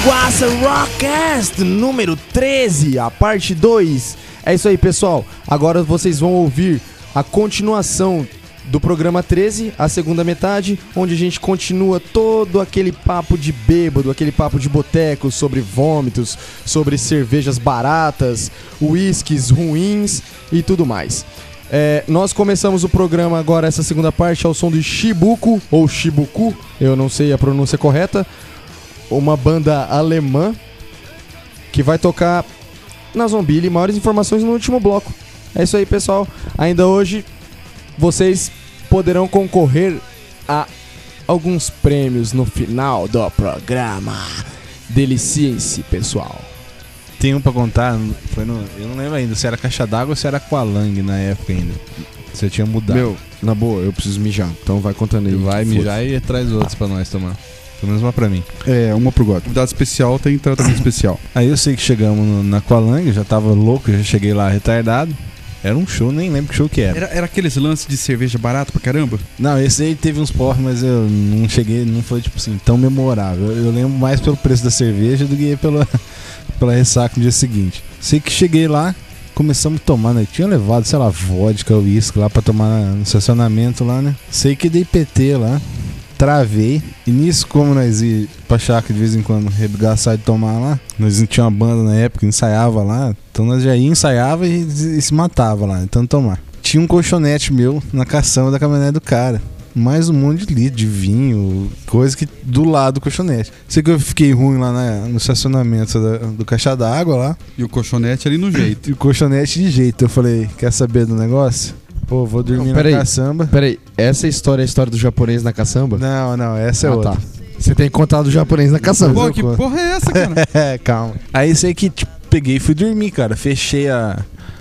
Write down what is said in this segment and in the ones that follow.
Guaça Rockcast número 13, a parte 2. É isso aí, pessoal. Agora vocês vão ouvir a continuação do programa 13, a segunda metade, onde a gente continua todo aquele papo de bêbado, aquele papo de boteco sobre vômitos, sobre cervejas baratas, uísques ruins e tudo mais. Nós começamos o programa agora, essa segunda parte, ao som de Shibuku, ou Shibuku, eu não sei a pronúncia correta, uma banda alemã que vai tocar na Zombie. Maiores informações no último bloco. É isso aí, pessoal. Ainda hoje vocês poderão concorrer a alguns prêmios no final do programa. Deliciem-se, pessoal. Tem um pra contar, eu não lembro ainda se era caixa d'água ou se era Aqualung na época ainda. Você tinha mudado. Meu, na boa, eu preciso mijar, então vai contando aí. Vai mijar e traz outros pra nós tomar. Pelo menos uma pra mim. Uma pro God. Convidado especial tem tratamento especial. Aí eu sei que chegamos na Aqualung, eu já tava louco, já cheguei lá retardado. Era um show, nem lembro que show que era. Era aqueles lances de cerveja barato pra caramba? Não, esse aí teve uns porros, mas eu não cheguei, não foi tipo assim, tão memorável. Eu lembro mais pelo preço da cerveja do que pela ressaca no dia seguinte. Sei que cheguei lá, começamos a tomar, né? Tinha levado, sei lá, vodka, uísque lá pra tomar no estacionamento lá, né? Sei que dei PT lá, travei. E nisso, como nós ia pra chácara de vez em quando regaçar de tomar lá, nós não tinha uma banda na época, ensaiava lá, então nós já ia, ensaiava e se matava lá, então tomar. Tinha um colchonete meu na caçamba da caminhonete do cara. Mais um monte de litro de vinho, coisa que do lado do colchonete. Sei que eu fiquei ruim lá no estacionamento do caixa d'água lá. E o colchonete ali no jeito. E o colchonete de jeito. Eu falei, quer saber do negócio? Pô, vou dormir na caçamba. Peraí, essa história é a história do japonês na caçamba? Não, essa é outra. Tá. Você tem contado do japonês na caçamba. Pô, que porra é essa, cara? Calma. Aí sei que peguei e fui dormir, cara. Fechei a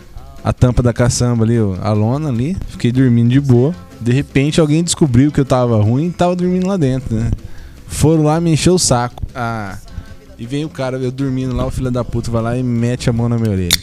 tampa da caçamba ali, a lona ali. Fiquei dormindo de boa. De repente alguém descobriu que eu tava ruim e tava dormindo lá dentro, né? Foram lá me encher o saco. E vem o cara, eu dormindo lá, o filho da puta vai lá e mete a mão na minha orelha.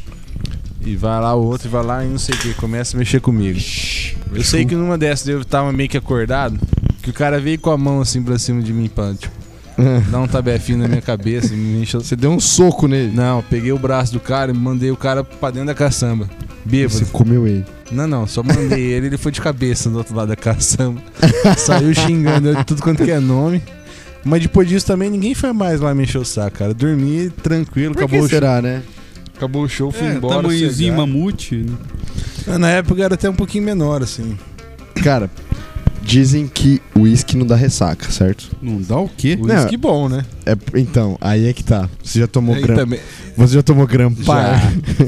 E vai lá o outro, e vai lá e não sei o que, começa a mexer comigo. Eu sei que numa dessas eu tava meio que acordado, que o cara veio com a mão assim pra cima de mim, pra, tipo, dar um tabefinho na minha cabeça e me encheu. Você deu um soco nele? Não, peguei o braço do cara e mandei o cara pra dentro da caçamba. Bêbado. Você comeu ele? Não, só mandei ele foi de cabeça do outro lado da caçamba. Saiu xingando tudo quanto que é nome. Mas depois disso também ninguém foi mais lá me encher o saco, cara. Dormi tranquilo, acabou o show. Será, né? Acabou o show, fui embora. Tamanhozinho mamute. Né? Na época era até um pouquinho menor, assim. Cara, dizem que o uísque não dá ressaca, certo? Não dá o quê? Uísque bom, né? Então, aí é que tá. Você já tomou também... Você já tomou Grampar?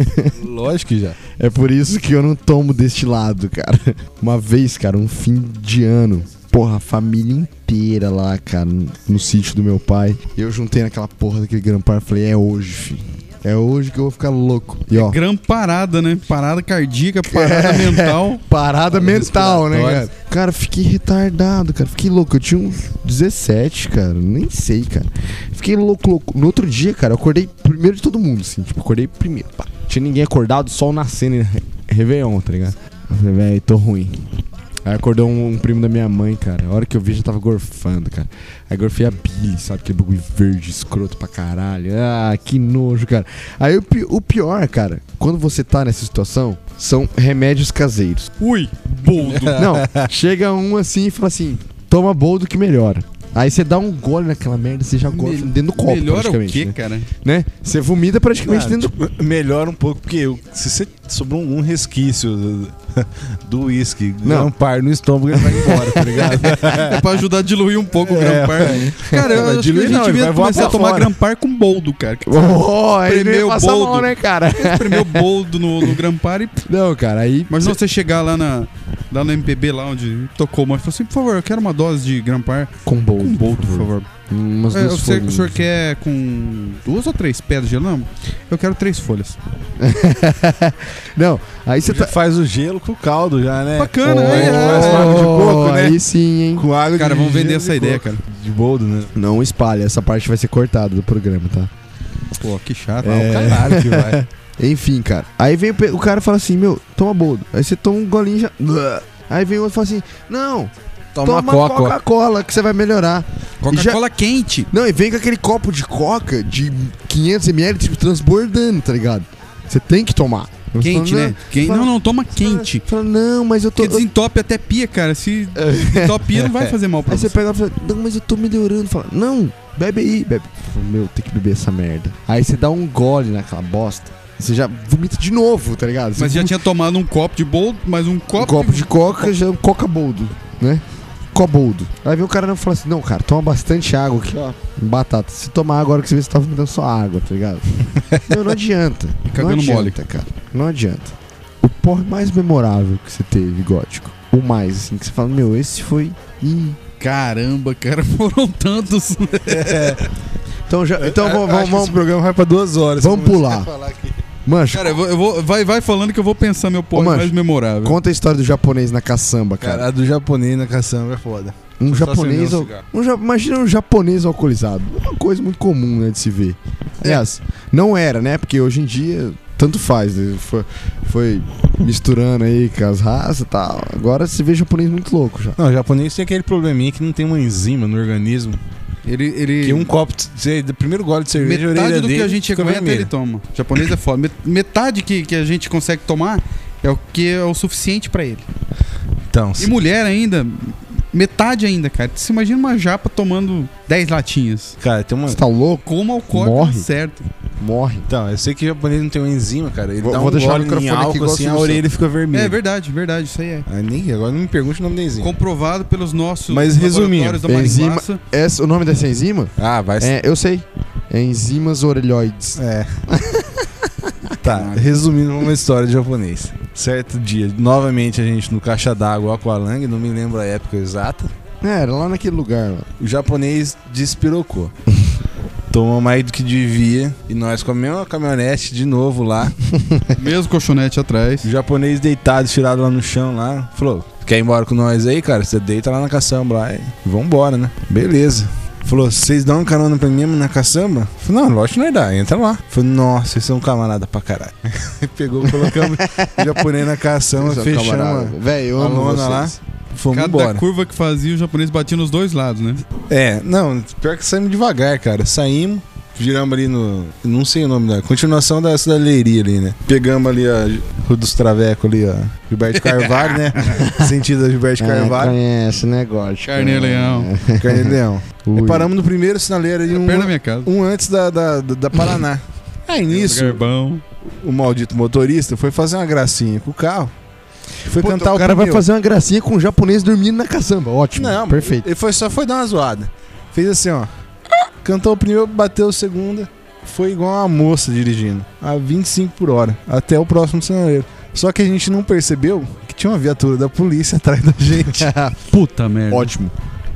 Lógico que já. É por isso que eu não tomo deste lado, cara. Uma vez, cara, um fim de ano, porra, a família inteira lá, cara, no sítio do meu pai. Eu juntei naquela porra daquele Grampar e falei, é hoje, filho. É hoje que eu vou ficar louco. E, ó, parada, né? Parada cardíaca, parada mental. Parada mental, né, cara? Cara, fiquei retardado, cara. Fiquei louco. Eu tinha uns 17, cara. Nem sei, cara. Fiquei louco. No outro dia, cara, eu acordei primeiro de todo mundo, assim. Tipo, acordei primeiro. Pá. Tinha ninguém acordado, sol nascendo, Réveillon, tá ligado? Eu falei, velho, tô ruim. Aí acordou um primo da minha mãe, cara. A hora que eu vi, já tava gorfando, cara. Aí gorfei a Billy, sabe? Aquele bagulho verde, escroto pra caralho. Ah, que nojo, cara. Aí o pior, cara, quando você tá nessa situação, são remédios caseiros. Ui, boldo. Não, chega um assim e fala assim, toma boldo que melhora. Aí você dá um gole naquela merda, você já gosta dentro do copo, melhora praticamente. Melhora o quê, né? cara? Né? Você vomita praticamente dentro do... Melhora um pouco, porque se você sobrou um resquício do uísque, Grampar no estômago, ele vai embora, tá ligado? É pra ajudar a diluir um pouco o Grampar. Cara, eu acho que a gente devia começar a tomar Grampar com boldo, cara. Aí ele passa mal, né, cara? Espremer o boldo no Grampar e... Não, cara, aí... Mas não, você chegar lá no MPB, lá onde tocou, mas falou assim, por favor, eu quero uma dose de Grampar com boldo, por favor. Umas duas folhas. O senhor quer com 2 ou 3 pedras de gelo? Não, eu quero 3 folhas. Não, aí você faz o gelo com o caldo já, né? Bacana, faz com água de coco, né? Aí sim, hein? Com água cara, de vamos vender gelo essa ideia, cara. De boldo, né? Não espalha, essa parte vai ser cortada do programa, tá? Pô, que chato. Caralho que vai. Enfim, cara. Aí vem o cara e fala assim, meu, toma boldo. Aí você toma um golinho já... Aí vem outro e fala assim, não, toma Coca-Cola que você vai melhorar. Coca-Cola quente. Não, e vem com aquele copo de coca de 500ml, tipo, transbordando, tá ligado? Você tem que tomar. Quente, né? Não, toma quente. Fala, não, mas eu tô... Porque desentope até pia, cara. Se desentope pia, não vai fazer mal pra aí você. Aí você pega e fala, não, mas eu tô melhorando. Fala, não, bebe aí, bebe. Fala, meu, tem que beber essa merda. Aí você dá um gole naquela bosta. Você já vomita de novo, tá ligado? Você mas já tinha tomado um copo de boldo, mais um copo de coca, já coca boldo, né? Coboldo. Aí vem o cara e fala assim, não, cara, toma bastante água aqui, ó. Batata. Se tomar agora que você vê, você tá vomitando só água, tá ligado? Não adianta. Cagando não adianta, mole, cara. Não adianta. O porre mais memorável que você teve, Gótico. O mais, assim, que você fala, meu, esse foi... Caramba, cara, foram tantos. Então, vamos... Esse programa vai pra 2 horas. Vamos pular. Mancho, cara, vai falando que eu vou pensar meu porre mais memorável. Conta a história do japonês na caçamba, cara. Cara, a do japonês na caçamba é foda. Imagina um japonês alcoolizado. Uma coisa muito comum, né, de se ver. Aliás, não era, né? Porque hoje em dia, tanto faz. Né? Foi misturando aí com as raças e tal. Agora se vê japonês muito louco já. Não, o japonês tem aquele probleminha que não tem uma enzima no organismo. Que um copo, do primeiro gole de cerveja, metade do que a gente aguenta ele toma. O japonês é foda. Metade que a gente consegue tomar é o que é o suficiente pra ele. Então, e mulher ainda, metade ainda, cara. Você imagina uma japa tomando 10 latinhas. Cara, tem uma... Você tá louco? Como alcoólico, morre. Certo. Morre. Então, eu sei que o japonês não tem uma enzima, cara. Ele dá vou deixar o gole microfone em álcool, aqui assim, a orelha fica vermelha. É verdade, isso aí é. Agora não me pergunte o nome da enzima. Comprovado pelos nossos laboratórios da Marihuaça. O nome dessa enzima? Vai ser. Eu sei. É enzimas orelhoides. Tá, resumindo uma história de japonês. Certo dia, novamente a gente no Caixa d'Água, Aqualung, não me lembro a época exata. Era lá naquele lugar. Mano. O japonês despirocou. Tomou mais do que devia. E nós com a mesma caminhonete de novo lá. Mesmo colchonete atrás. O japonês deitado, tirado lá no chão lá. Falou, quer ir embora com nós aí, cara? Você deita lá na caçamba lá e vambora, né? Beleza. Falou, vocês dão uma carona pra mim na caçamba? Falei, não, lógico que não dá, entra lá. Falei, nossa, vocês são camarada pra caralho. Pegou, colocamos o japonês na caçamba, fechamos velho, a lona lá. Fomos embora. Cada curva que fazia, o japonês batia nos dois lados, né? Não, pior que saímos devagar, cara. Saímos, giramos ali no... Não sei o nome da... Continuação da cidadeiria ali, né? Pegamos ali a Rua dos Travecos ali, ó. Gilberto Carvalho, né? Sentido da Gilberto Carvalho. Conhece, né, Gótico? Carnê-Leão. Carnê-Leão. E paramos no primeiro sinaleiro ali, perto da minha casa. Antes da Paraná. Aí nisso, o maldito motorista foi fazer uma gracinha com o carro. Foi cantar o cara vai fazer uma gracinha com um japonês dormindo na caçamba. Ótimo. Não, perfeito. Ele só foi dar uma zoada. Fez assim, ó. Cantou o primeiro, bateu o segundo. Foi igual uma moça dirigindo. A 25 por hora. Até o próximo sinaleiro. Só que a gente não percebeu que tinha uma viatura da polícia atrás da gente. Puta merda. Ótimo.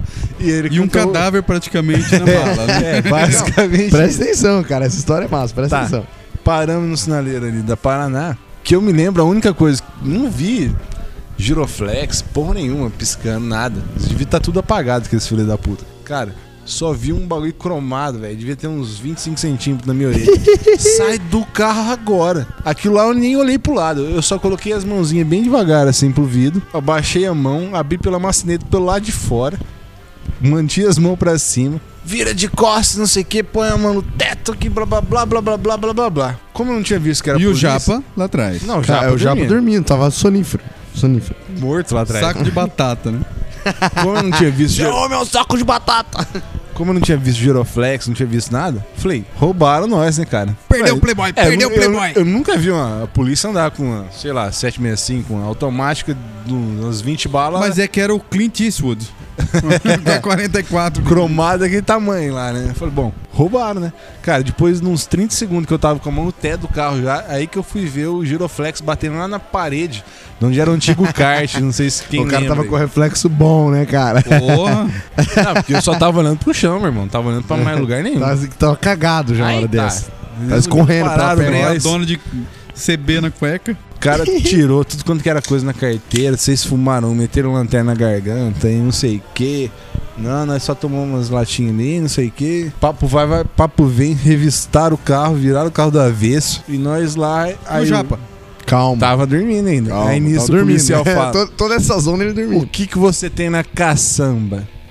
E um cadáver praticamente na mala, né? Basicamente. Presta atenção, cara. Essa história é massa. Presta atenção. Paramos no sinaleiro ali da Paraná. Que eu me lembro, a única coisa... Não vi giroflex, porra nenhuma, piscando, nada. Devia estar tudo apagado, aqueles filhos da puta. Cara, só vi um bagulho cromado, velho. Devia ter uns 25 centímetros na minha orelha. Sai do carro agora. Aquilo lá eu nem olhei pro lado. Eu só coloquei as mãozinhas bem devagar, assim, pro vidro. Abaixei a mão, abri pela maçaneta pelo lado de fora. Mantive as mãos pra cima. Vira de costas, não sei o que, põe a mão no teto aqui, blá blá blá blá blá blá blá blá blá. Como eu não tinha visto que era polícia... E o Japa lá atrás. Não, o Japa dormindo, tava sonífero. Morto lá atrás. Saco de batata, né? Como eu não tinha visto... Ô, meu saco de batata! Como eu não tinha visto giroflex, não tinha visto nada, falei, roubaram nós, né, cara? Perdeu o Playboy, perdeu o Playboy. Eu nunca vi a polícia andar com uma, sei lá, 765, uma automática de umas 20 balas. Mas é que era o Clint Eastwood. Da 44. Cromada daquele tamanho lá, né? Eu falei, bom, roubaram, né? Cara, depois de uns 30 segundos que eu tava com a mão no teto do carro já, aí que eu fui ver o giroflex batendo lá na parede, onde era o antigo kart, não sei se quem lembra. O cara tava com reflexo bom, né, cara? Porra! Não, porque eu só tava olhando pro chão, meu irmão, não tava olhando pra mais lugar nenhum. Tava cagado já na hora dessa. Tá escorrendo, tá dono de CB na cueca. O cara tirou tudo quanto que era coisa na carteira. Vocês fumaram, meteram lanterna na garganta e não sei o que. Não, nós só tomamos umas latinhas ali, não sei o que. Papo vai, papo vem, revistaram o carro, viraram o carro do avesso. E nós lá... Aí o Japa. Calma. Tava dormindo ainda. Calma, aí nisso o policial fala... Toda essa zona ele dormiu. O que você tem na caçamba?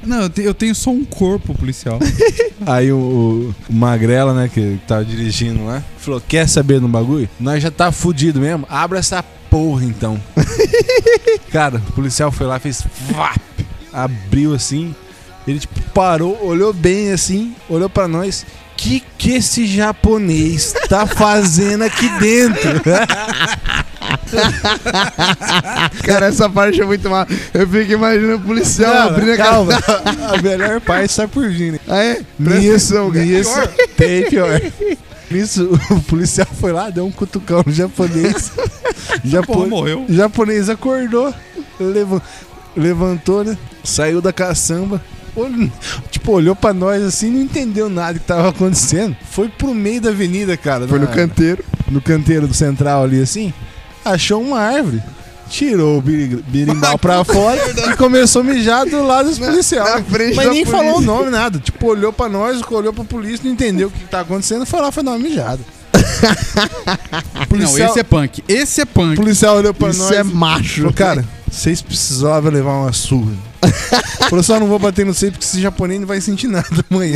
Não, eu tenho só um corpo policial. Aí o Magrela, né, que tava dirigindo lá, falou, quer saber do bagulho? Nós já tá fudido mesmo, abre essa porra então. Cara, o policial foi lá, fez vap, abriu assim, ele tipo parou, olhou bem assim, olhou pra nós, que esse japonês tá fazendo aqui dentro? Cara, essa parte é muito mal. Eu fico imaginando o policial abrindo a calma. A melhor parte está por vir, né? Ah, é? Nisso, tem pior. Nisso, o policial foi lá, deu um cutucão no japonês. Morreu. O japonês acordou, levantou, né? Saiu da caçamba. Olhou pra nós assim, não entendeu nada que tava acontecendo. Foi pro meio da avenida, cara. Foi no canteiro. No canteiro do central ali assim. Achou uma árvore. Tirou o birimbau pra fora e começou a mijar do lado dos policiais. Mas nem falou o nome, nada. Tipo, olhou pra nós, olhou pra polícia, não entendeu o que tá acontecendo, foi lá, foi dar uma mijada. Policial... Não, esse é punk. Esse é punk. O policial olhou pra nós. Isso é macho. Falou, cara, vocês precisavam levar uma surra. Falou, só não vou bater no seio porque esse japonês não vai sentir nada amanhã.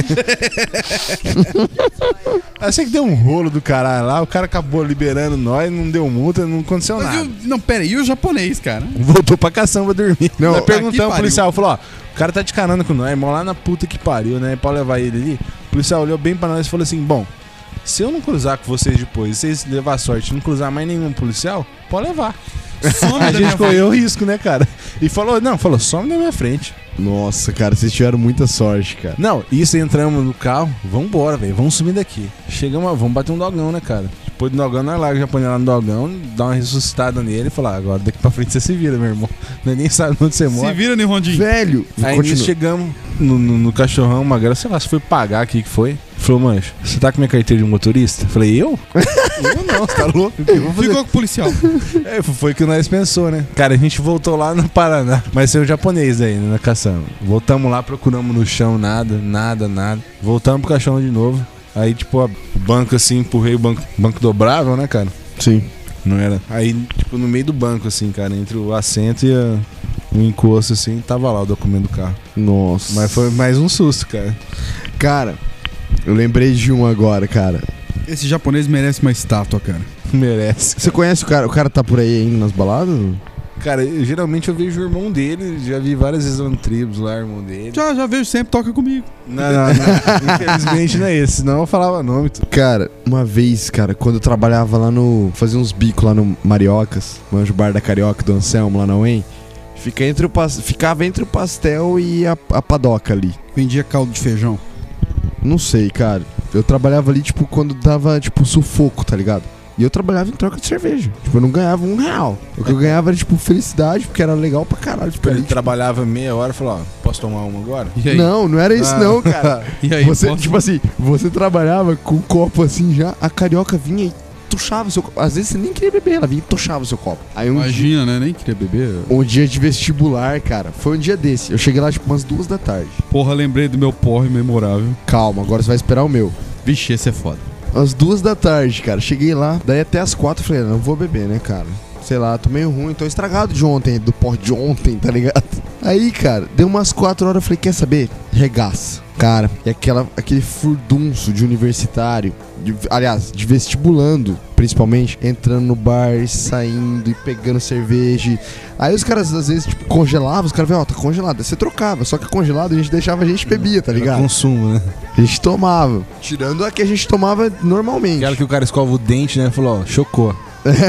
Achei que deu um rolo do caralho lá, o cara acabou liberando nós, não deu multa, não aconteceu nada. Não, pera aí, e o japonês, cara? Voltou pra caçamba dormir. Não, nós perguntamos pro policial, falou, ó, o cara tá de carona com nós, irmão, lá na puta que pariu, né? Pode levar ele ali. O policial olhou bem pra nós e falou assim, bom, se eu não cruzar com vocês depois, se vocês levar sorte e não cruzar mais nenhum policial, pode levar. A gente correu o risco, né, cara? E falou, some na minha frente. Nossa, cara, vocês tiveram muita sorte, cara. Não, isso, entramos no carro, vambora, velho, vamos subir daqui. Chegamos, vamos bater um dogão, né, cara? Depois do dogão, nós larga o japonês lá no dogão, dá uma ressuscitada nele e falar, agora daqui pra frente você se vira, meu irmão. Nós nem sabe onde você mora. Se vira, Nihondinho. Velho. Aí nós chegamos no cachorrão, uma galera, sei lá, se foi pagar aqui que foi. Falou, mancho, você tá com minha carteira de motorista? Falei, eu? Eu não, você tá louco? Ficou com o policial. Foi o que nós pensou, né? Cara, a gente voltou lá no Paraná, mas saiu japonês aí, né, na caçamba. Voltamos lá, procuramos no chão, nada. Voltamos pro caixão de novo. Aí, tipo, o banco assim, empurrei o banco dobrável, né, cara? Sim. Não era? Aí, tipo, no meio do banco, assim, cara, entre o assento e o encosto, assim, tava lá o documento do carro. Nossa. Mas foi mais um susto, cara. Cara, eu lembrei de um agora, cara. Esse japonês merece uma estátua, cara. Merece. Você conhece o cara? O cara tá por aí ainda nas baladas? Cara, geralmente eu vejo o irmão dele, já vi várias vezes no Tribos lá, o irmão dele. Já vejo sempre, toca comigo. Não. Infelizmente não é esse, senão eu falava nome. Cara, uma vez, cara, quando eu trabalhava lá fazia uns bicos lá no Mariocas, manjo bar da Carioca do Anselmo lá na UEM, ficava entre o pastel e a padoca ali. Vendia caldo de feijão. Não sei, cara. Eu trabalhava ali, tipo, quando dava, tipo, sufoco, tá ligado? E eu trabalhava em troca de cerveja. Tipo, eu não ganhava R$1. O que eu ganhava era, tipo, felicidade, porque era legal pra caralho. Tipo, ele ali, trabalhava meia hora e falou, ó, posso tomar uma agora? Não era isso não, cara. E aí, você, tipo assim, você trabalhava com um copo assim já, a Carioca vinha e tuchava o seu copo. Às vezes você nem queria beber, ela vinha e tuchava o seu copo. Aí Imagina, né? Nem queria beber. Um dia de vestibular, cara, foi um dia desse. Eu cheguei lá, tipo, umas 2 da tarde. Porra, lembrei do meu porre memorável. Calma, agora você vai esperar o meu. Vixe, esse é foda. Às 2 da tarde, cara. Cheguei lá, daí até as 4 eu falei, não vou beber, né, cara? Sei lá, tô meio ruim, tô estragado de ontem, do porre de ontem, tá ligado? Aí, cara, deu umas 4 horas, eu falei, quer saber? Regaça. Cara, e aquele furdunço de universitário, aliás, de vestibulando, principalmente, entrando no bar, saindo e pegando cerveja. Aí os caras, às vezes, tipo, congelavam, os caras falavam, ó, tá congelado. Aí você trocava, só que congelado a gente deixava, a gente bebia, tá ligado? Era consumo, né? A gente tomava, tirando a que a gente tomava normalmente. Aquela que o cara escova o dente, né? Falou, ó, chocou.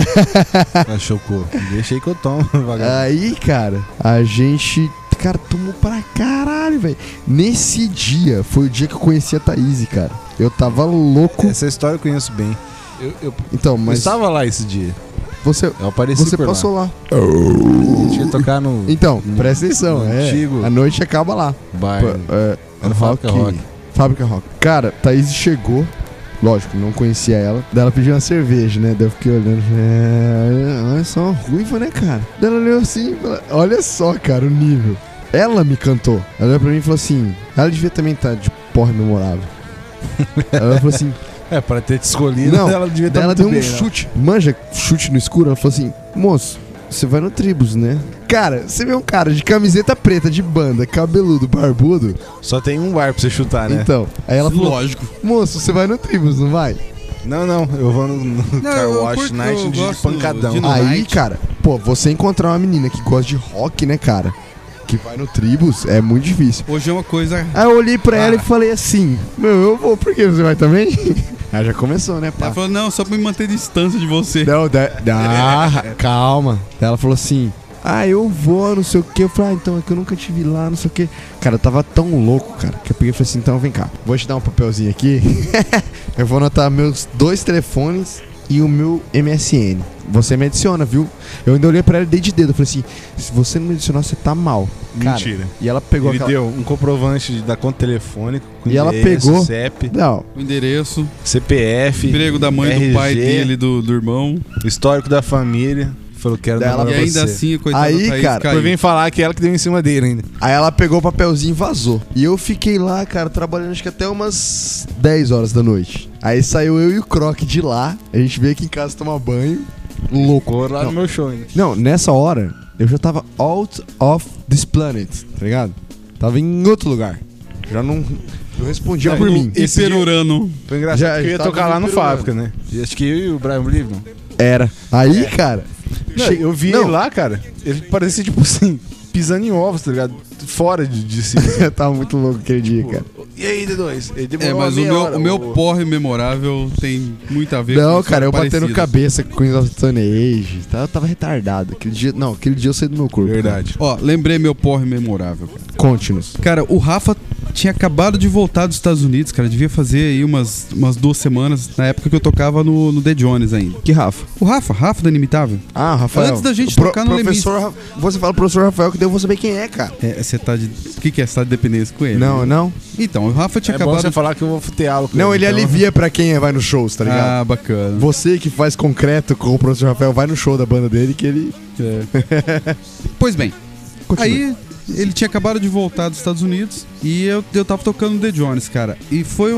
Chocou. Deixa aí que eu tomo, vagabundo. Aí, cara, a gente... Cara, tomou pra caralho, velho. Nesse dia, foi o dia que eu conheci a Thaís, cara. Eu tava louco. Essa história eu conheço bem. Então, mas... Eu estava lá esse dia. Eu apareci você por passou lá. A gente ia tocar no... Então, presta atenção. Antigo. A noite acaba lá. Bar. No Fábrica Rock. Fábrica Rock. Cara, Thaís chegou. Lógico, não conhecia ela. Daí ela pediu uma cerveja, né? Daí eu fiquei olhando. Olha só, ruiva, né, cara? Daí ela olhou assim e falou, olha só, cara, o nível. Ela me cantou. Ela olhou pra mim e falou assim... Ela devia também estar de porra memorável. Ela falou assim... pra ter te escolhido, não, ela devia estar ela muito deu um bem, chute. Manja, chute no escuro. Ela falou assim... Moço, você vai no Tribus, né? Cara, você vê um cara de camiseta preta, de banda, cabeludo, barbudo. Só tem um bar pra você chutar, né? Então, aí ela falou, Lógico. moço, você vai no Tribus, não vai? Não, eu vou no Car Wash Night de pancadão. de no Aí, night. cara, pô, você encontrar uma menina que gosta de rock, né, cara? Que vai no Tribus, é muito difícil. Hoje é uma coisa... Aí eu olhei pra ela e falei assim, meu, eu vou, por que você vai também? Aí já começou, né, pá? Ela falou, não, só pra me manter distância de você. Não, calma. Daí ela falou assim, eu vou, não sei o que. Eu falei, então é que eu nunca te vi lá, não sei o que. Cara, eu tava tão louco, cara, que eu peguei e falei assim, então vem cá, vou te dar um papelzinho aqui. Eu vou anotar meus 2 telefones e o meu MSN. Você me adiciona, viu? Eu ainda olhei pra ela e dei de dedo. Eu falei assim, se você não me adicionar, você tá mal. Cara, Mentira. e ela pegou Ele deu um comprovante da conta telefônica com E ela endereço, pegou- CEP, Não, O endereço, CPF, emprego da mãe, RG, do pai dele, do irmão. histórico da família. Falou que era Daí ela- da E pra ainda você. assim, coitado Aí, do Thaís cara, Depois caiu. vem falar que ela que deu em cima dele ainda. aí ela pegou o papelzinho e vazou. E eu fiquei lá, cara, trabalhando acho que até umas 10 horas da noite. Aí saiu eu e o Croc de lá. A gente veio aqui em casa tomar banho. Louco. Ficou lá Não. no meu show ainda. Não, nessa hora, eu já tava out of this planet, tá ligado? Tava em outro lugar. Já não respondia por mim. esse dia- Hiperurano. Foi engraçado Já- que eu ia tava tocar lá no liberando. Fábrica, né? E acho que eu e o Brian Livnon. Era. Aí, cara... Eu vi Não. ele lá, cara. Ele parecia, tipo assim, pisando em ovos, tá ligado? Fora de si. Eu tava muito louco aquele dia, cara. E aí, D2? Ele É, demorou mas uma meia hora, o meu porre memorável tem muito a ver com Não, isso, cara, eu parecido. batendo cabeça com Queens of the Stone Age. Eu tava retardado. Aquele dia eu saí do meu corpo. Verdade. Ó, lembrei meu porre memorável, cara. Cara. Conte-nos. Cara, o Rafa tinha acabado de voltar dos Estados Unidos, cara. Devia fazer aí umas 2 semanas, na época que eu tocava no The Jones ainda. Que Rafa? O Rafa da Inimitável. Ah, Rafael. Antes da gente O tocar no professor Você fala professor Rafael, que daí eu vou saber quem é, cara. Você tá de... O que é? Você tá de dependência com ele? Não, né? não. Então, o Rafa tinha É bom acabado... você falar que eu vou futeá-lo com Não, ele então. alivia pra quem vai nos shows, tá ligado? Ah, bacana. Você que faz concreto com o professor Rafael, vai no show da banda dele que ele... Pois bem, Continua. aí ele tinha acabado de voltar dos Estados Unidos e eu tava tocando no The Jones, cara. E foi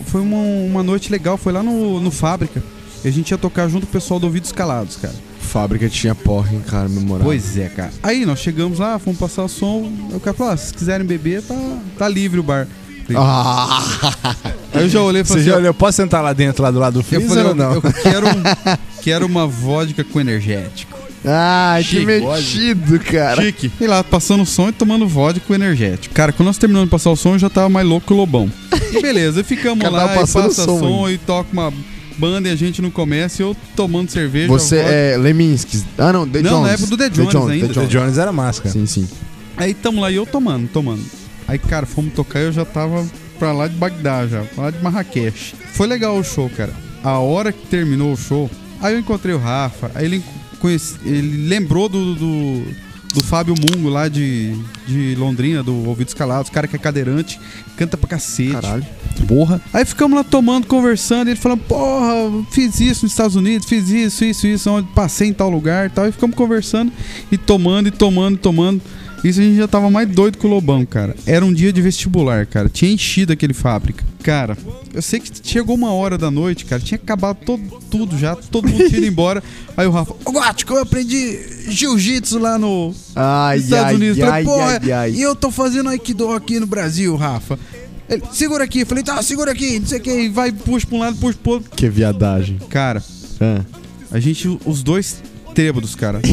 uma noite legal, foi lá no Fábrica. E a gente ia tocar junto com o pessoal do Ouvidos Calados, cara. Fábrica tinha porra, hein, cara, memorável. Pois é, cara. Aí nós chegamos lá, fomos passar o som. Aí o cara falou: se quiserem beber, tá livre o bar. Falei, Aí eu já olhei e Você falei já assim: olhou? Posso sentar lá dentro, lá do lado do eu freezer falei, ou não? eu quero uma vodka com energético. Ai, que Chique, metido, cara. Chique. E lá, passando o som e tomando vodka com energético. Cara, quando nós terminamos de passar o som, eu já tava mais louco que o Lobão. E beleza, e ficamos Cara, lá, tava e passando passa som, som e toca uma banda e a gente não começa, e eu tomando cerveja. Você vodka. é Leminski. Ah, não, The Não, Jones. na época do The Jones ainda. The Jones era máscara. Sim, sim. Aí tamo lá e eu tomando. Aí, cara, fomos tocar e eu já tava pra lá de Bagdá, já, pra lá de Marrakech. Foi legal o show, cara. A hora que terminou o show, aí eu encontrei o Rafa, aí ele lembrou do Fábio Mungo lá de Londrina, do Ouvidos Calados, cara que é cadeirante, canta pra cacete. Caralho. Porra. Aí ficamos lá tomando, conversando, e ele falando, porra, fiz isso nos Estados Unidos, fiz isso, onde passei em tal lugar e tal. E ficamos conversando e tomando. Isso a gente já tava mais doido que o Lobão, cara. Era um dia de vestibular, cara. Tinha enchido aquele Fábrica. Cara, eu sei que chegou 1h da noite, cara. Tinha acabado tudo já. Todo mundo tinha ido embora. Aí o Rafa, ô Gótico, eu aprendi jiu-jitsu lá nos Estados Unidos. Falei, porra, e eu tô fazendo Aikido aqui no Brasil, Rafa. Ele, segura aqui. Eu falei, tá, segura aqui, não sei o que. E vai, puxa pra um lado, puxa pro outro. Que viadagem. Cara, Ah. a gente, os dois trêbados, cara.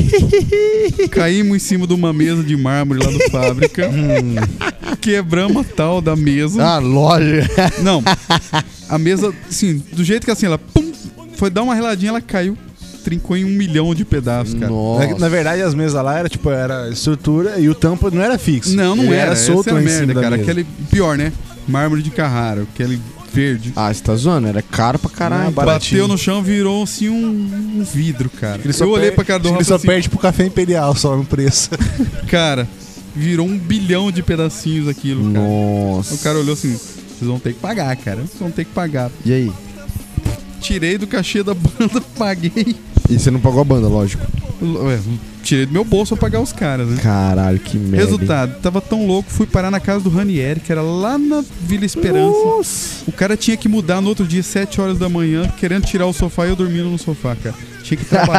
Caímos em cima de uma mesa de mármore lá do Fábrica. Quebramos a tal da mesa. Ah, loja. Não, a mesa, assim, do jeito que assim, ela pum, foi dar uma reladinha, ela caiu. Trincou em 1 milhão de pedaços, cara. Nossa. Na verdade, as mesas lá era estrutura e o tampo não era fixo. Não Ele era. solto Essa é lá a em cima merda, da cara. mesa. Aquele, pior, né? Mármore de Carrara, aquele verde. Ah, você tá zoando? Era caro pra caralho. Ah, baratinho. Bateu no chão, virou assim um vidro, cara. Ele só Eu olhei perde- pra cara do Ele Rafa só assim, perde pro café imperial só no preço. cara, virou 1 bilhão de pedacinhos aquilo, cara. Nossa. O cara olhou assim, vocês vão ter que pagar, cara. Vocês vão ter que pagar. E aí? Tirei do cachê da banda, paguei. E você não pagou a banda, lógico. Tirei do meu bolso pra pagar os caras, né? Caralho, que merda. Resultado, tava tão louco, fui parar na casa do Ranieri, que era lá na Vila Esperança. Nossa. O cara tinha que mudar no outro dia, 7 horas da manhã, querendo tirar o sofá e eu dormindo no sofá, cara. Tinha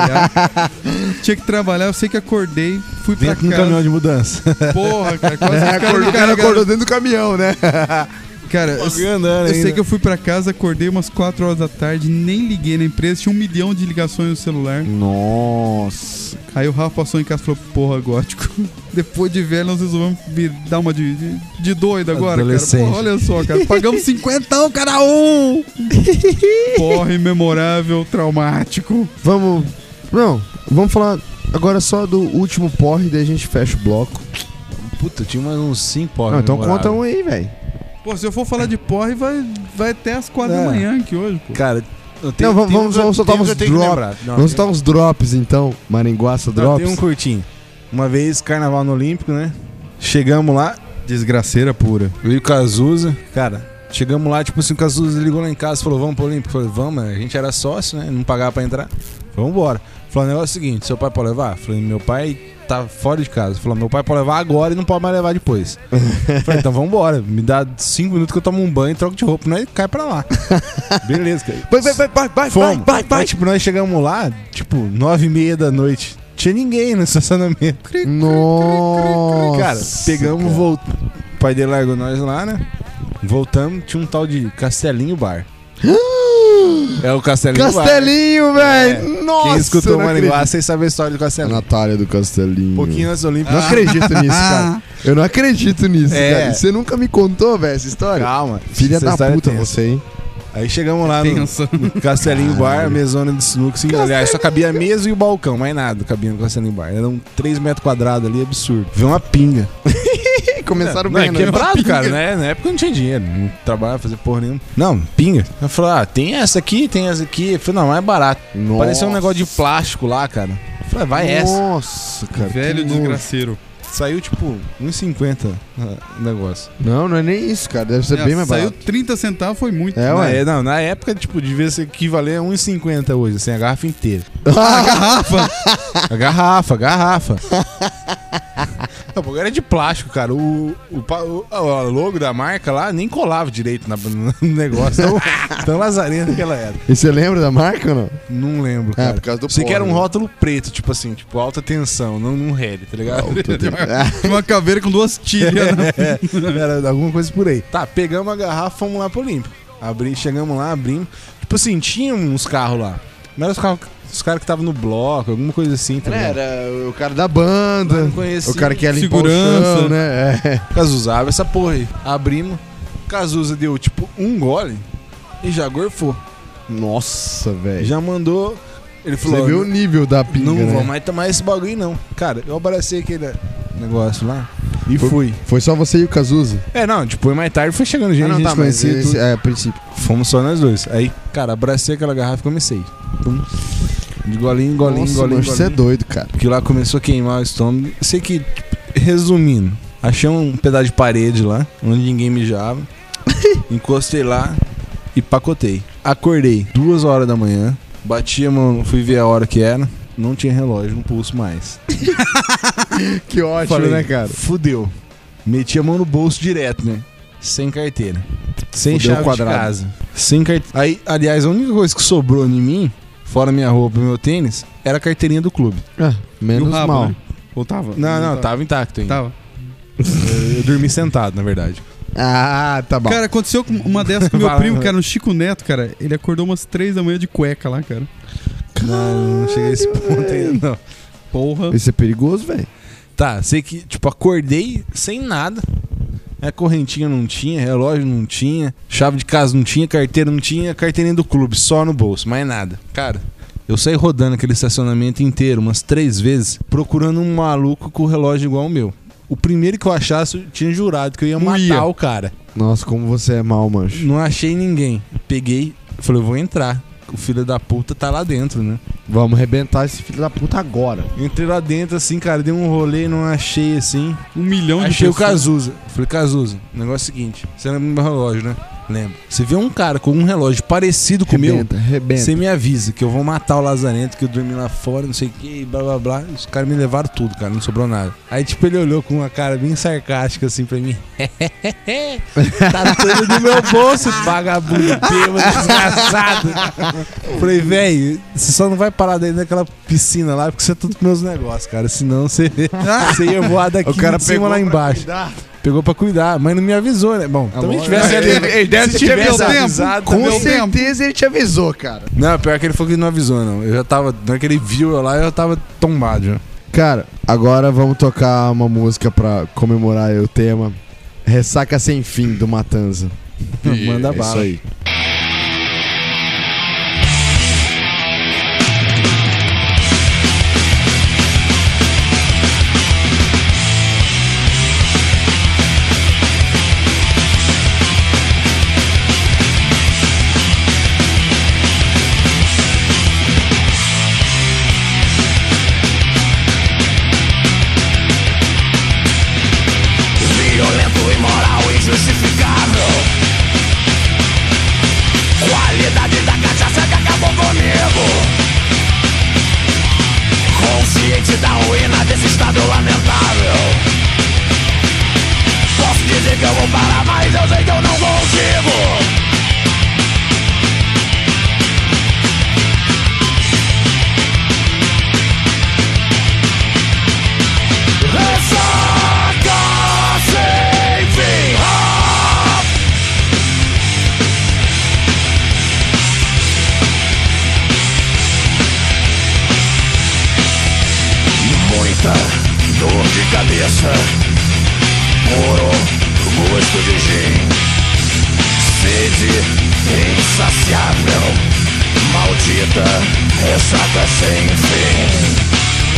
que trabalhar. Eu sei que acordei, fui pra Dentro de um casa. caminhão de mudança. Porra, cara, quase O cara acordou dentro do caminhão, né? Cara, eu sei que eu fui pra casa, acordei umas 4 horas da tarde, nem liguei na empresa, tinha 1 milhão de ligações no celular. Nossa. Aí o Rafa passou em casa e falou, porra, Gótico, depois de velho nós resolvemos dar uma de doido agora, cara. Porra, olha só, cara, pagamos 50 cada um. Porra, imemorável, traumático. Vamos falar agora só do último porre, daí a gente fecha o bloco. Puta, tinha mais uns 5 porra. Não, então conta um aí, velho. Pô, se eu for falar de porre, vai até as 4 da manhã aqui hoje, pô. Cara, vamos soltar uns drops. Vamos soltar uns drops, então. Maringuaça drops. Tem um curtinho. Uma vez, carnaval no Olímpico, né? Chegamos lá. Desgraceira pura. Eu e o Cazuza. Cara, chegamos lá, tipo assim, o Cazuza ligou lá em casa e falou, vamos pro Olímpico. Eu falei, vamos, a gente era sócio, né? Não pagava pra entrar. Falei, vambora. Falou, o negócio é o seguinte, seu pai pode levar? Falei, meu pai tá fora de casa. Falou, meu pai pode levar agora e não pode mais levar depois. Falei, então vambora. Me dá 5 minutos que eu tomo um banho, troco de roupa, nós cai pra lá. Beleza, cara. Vai. Tipo, nós chegamos lá, tipo, 9h30 da noite. Tinha ninguém no estacionamento. Nossa. Cara, pegamos, voltamos. O pai dele largou nós lá, né? Voltamos, tinha um tal de Castelinho Bar. É o Castelinho Bar. Castelinho, velho! Nossa! Quem escutou o Maringuá, vocês sabem a história do Castelinho. A Natália do Castelinho. Um pouquinho antes do Olímpico. Não acredito nisso, cara. Eu não acredito nisso, cara. Você nunca me contou, velho, essa história? Calma. Filha da puta, você, hein? Aí chegamos lá no Castelinho Bar, mesona de sinuca. Assim, aliás, só cabia a mesa e o balcão, mais nada cabia no Castelinho Bar. Eram 3 metros quadrados ali, absurdo. Veio uma pinga. Começaram não, bem, né? Quebrado, cara, né? Na época eu não tinha dinheiro, não trabalhava, fazer porra nenhuma. Não, pinga. Eu falei, tem essa aqui, tem essa aqui. Eu falei, não, mais barato. Nossa. Parecia um negócio de plástico lá, cara. Eu falei, vai essa. Nossa, cara. Velho desgraceiro. Saiu tipo 1,50 o negócio. Não é nem isso, cara. Deve ser bem mais barato. Saiu 30 centavos, foi muito. Na época, tipo, devia ser equivaler a 1,50 hoje, assim, a garrafa inteira. A garrafa. Porque era de plástico, cara. O logo da marca lá nem colava direito no negócio. Tão lazarento que ela era. E você lembra da marca ou não? Não lembro, cara. Por causa do Sei que era um rótulo preto, tipo assim, tipo alta tensão, não num Heli, tá ligado? Tinha uma caveira com 2 tilhas. Era alguma coisa por aí. Tá, pegamos a garrafa, fomos lá pro Olímpico. Chegamos lá, abrimos. Tipo assim, tinha uns carros lá. Não eram os caras que estavam no bloco, alguma coisa assim. Tá era o cara da banda, não conhecia. o cara que ia limpar segurança, o chão, né? Cazuza, abre essa porra aí. Abrimos. Cazuza deu tipo um gole e já gorfou. Nossa, velho. Já mandou. Ele falou: você viu o nível da pinga, não né? vou mais tomar esse bagulho, não. Cara, eu abracei aquele negócio lá e fui. Foi só você e o Cazuza? Não, depois mais tarde foi chegando gente, não, gente conhecia. A princípio. Fomos só nós dois. Aí, cara, abracei aquela garrafa e comecei. Pum. De golinho. Você é doido, cara. Porque lá começou a queimar o estômago. Sei que, tipo, resumindo, achei um pedaço de parede lá, onde ninguém mijava. Encostei lá e pacotei. Acordei 2 horas da manhã. Bati a mão, fui ver a hora que era. Não tinha relógio no pulso mais. Que ótimo, falei, né, cara? Fudeu. Meti a mão no bolso direto, né? Sem carteira. Sem Fudeu chave quadrado. de casa. Sem carteira. Aí, aliás, a única coisa que sobrou em mim, fora minha roupa e meu tênis, era a carteirinha do clube. Menos rabo, mal. né? Ou tava? Não, tava intacto ainda. Tava. Eu dormi sentado, na verdade. Tá bom. Cara, aconteceu uma dessas com meu primo, cara, no Chico Neto, cara. Ele acordou umas 3 da manhã de cueca lá, cara. Não cheguei a esse ponto ainda, não. Porra. Isso é perigoso, velho. Tá, sei que, tipo, acordei sem nada. A correntinha não tinha, relógio não tinha, chave de casa não tinha, carteira não tinha, carteirinha do clube, só no bolso, mais nada. Cara, eu saí rodando aquele estacionamento inteiro umas 3 vezes, procurando um maluco com o relógio igual o meu. O primeiro que eu achasse, eu tinha jurado que eu ia matar o cara. Nossa, como você é mal, mancho. Não achei ninguém. Peguei, falei, eu vou entrar. O filho da puta tá lá dentro, né? Vamos arrebentar esse filho da puta agora. Entrei lá dentro, assim, cara, dei um rolê, não achei, assim. 1 milhão de Achei o pessoas. Cazuza. Falei, Cazuza, o negócio é o seguinte, você lembra do meu relógio, né? Lembro. Você vê um cara com um relógio parecido com o meu, Rebenta. você me avisa que eu vou matar o Lazarento, que eu dormi lá fora, não sei o que, blá blá blá. Os caras me levaram tudo, cara, não sobrou nada. Aí, tipo, ele olhou com uma cara bem sarcástica assim pra mim. Tá tudo no meu bolso, vagabundo, bêbado, desgraçado. Falei, velho, você só não vai parar dentro daquela piscina lá, porque você é tudo com meus negócios, cara. Senão você ia voar daqui O cara de cima lá embaixo. Pegou pra cuidar, mas não me avisou, né? Bom, também tivesse Ele deve se ter tivesse avisado. avisado, Com também- certeza ele te avisou, cara. Não, pior que ele falou que ele não avisou, não. Eu já tava, na hora que ele viu eu lá, eu já tava tombado já. Cara, agora vamos tocar uma música pra comemorar aí o tema. Ressaca Sem Fim, do Matanza. Manda É bala. isso aí. Violento, imoral, injustificável. Qualidade da cachaça que acabou comigo. Consciente da ruína desse estado lamentável. Posso dizer que eu vou parar, mas eu sei que eu não consigo. Ressaca sem fim. Muita dor de cabeça, puro gosto de gin, sede insaciável, maldita ressaca sem fim.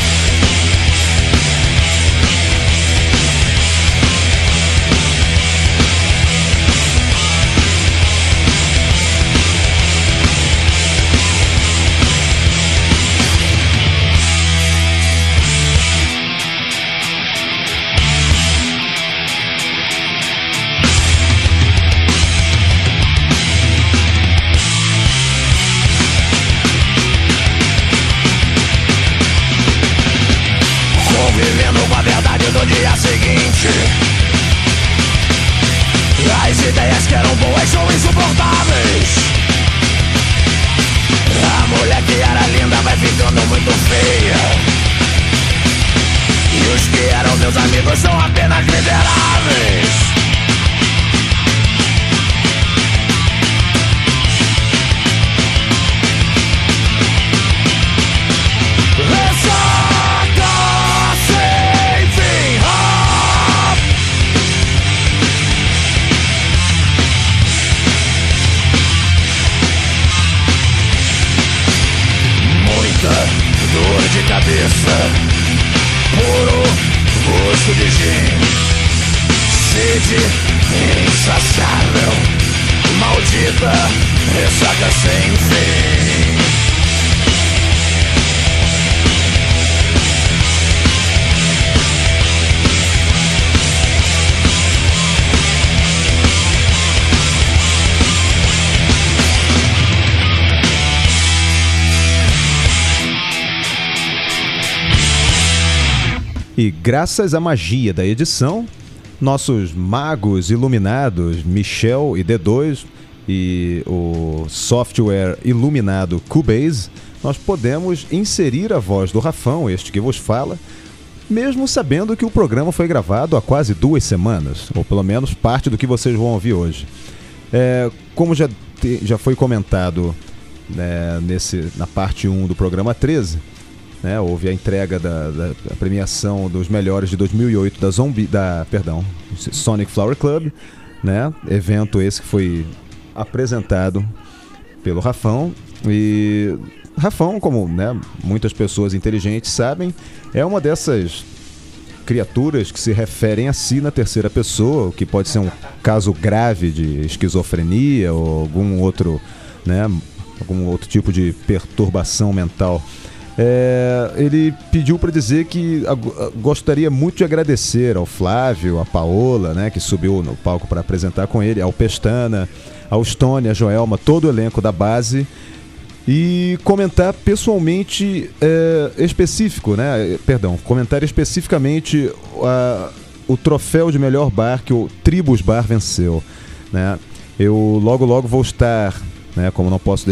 Convivendo com a verdade do dia seguinte. As ideias que eram boas são insuportáveis. A mulher que era linda vai ficando muito feia. E os que eram meus amigos são apenas miseráveis. Ressaca sem fim. Muita dor de cabeça, puro gosto de gin, sede insaciável, maldita ressaca sem fim. E graças à magia da edição, nossos magos iluminados Michel e D2 e o software iluminado Cubase, nós podemos inserir a voz do Rafão, este que vos fala, mesmo sabendo que o programa foi gravado há quase 2 semanas, ou pelo menos parte do que vocês vão ouvir hoje. Como já foi comentado, né, na parte 1 do programa 13, né, houve a entrega da premiação dos melhores de 2008 da Sonic Flower Club, né, evento esse que foi apresentado pelo Rafão. E Rafão, como, né, muitas pessoas inteligentes sabem, é uma dessas criaturas que se referem a si na terceira pessoa, o que pode ser um caso grave de esquizofrenia ou algum outro tipo de perturbação mental. Ele pediu para dizer que gostaria muito de agradecer ao Flávio, a Paola, né, que subiu no palco para apresentar com ele, ao Pestana, ao Stone, a Joelma, todo o elenco da base, e comentar pessoalmente comentar especificamente o troféu de melhor bar que o Tribus Bar venceu, né? Eu logo vou estar, né, como não posso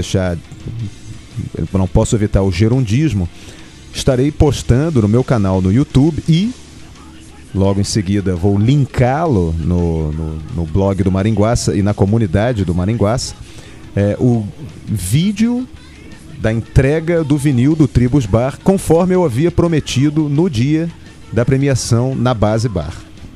evitar o gerundismo, estarei postando no meu canal no YouTube e logo em seguida vou linká-lo no blog do Maringuaça e na comunidade do Maringuaça, o vídeo da entrega do vinil do Tribus Bar, conforme eu havia prometido no dia da premiação na Base Bar.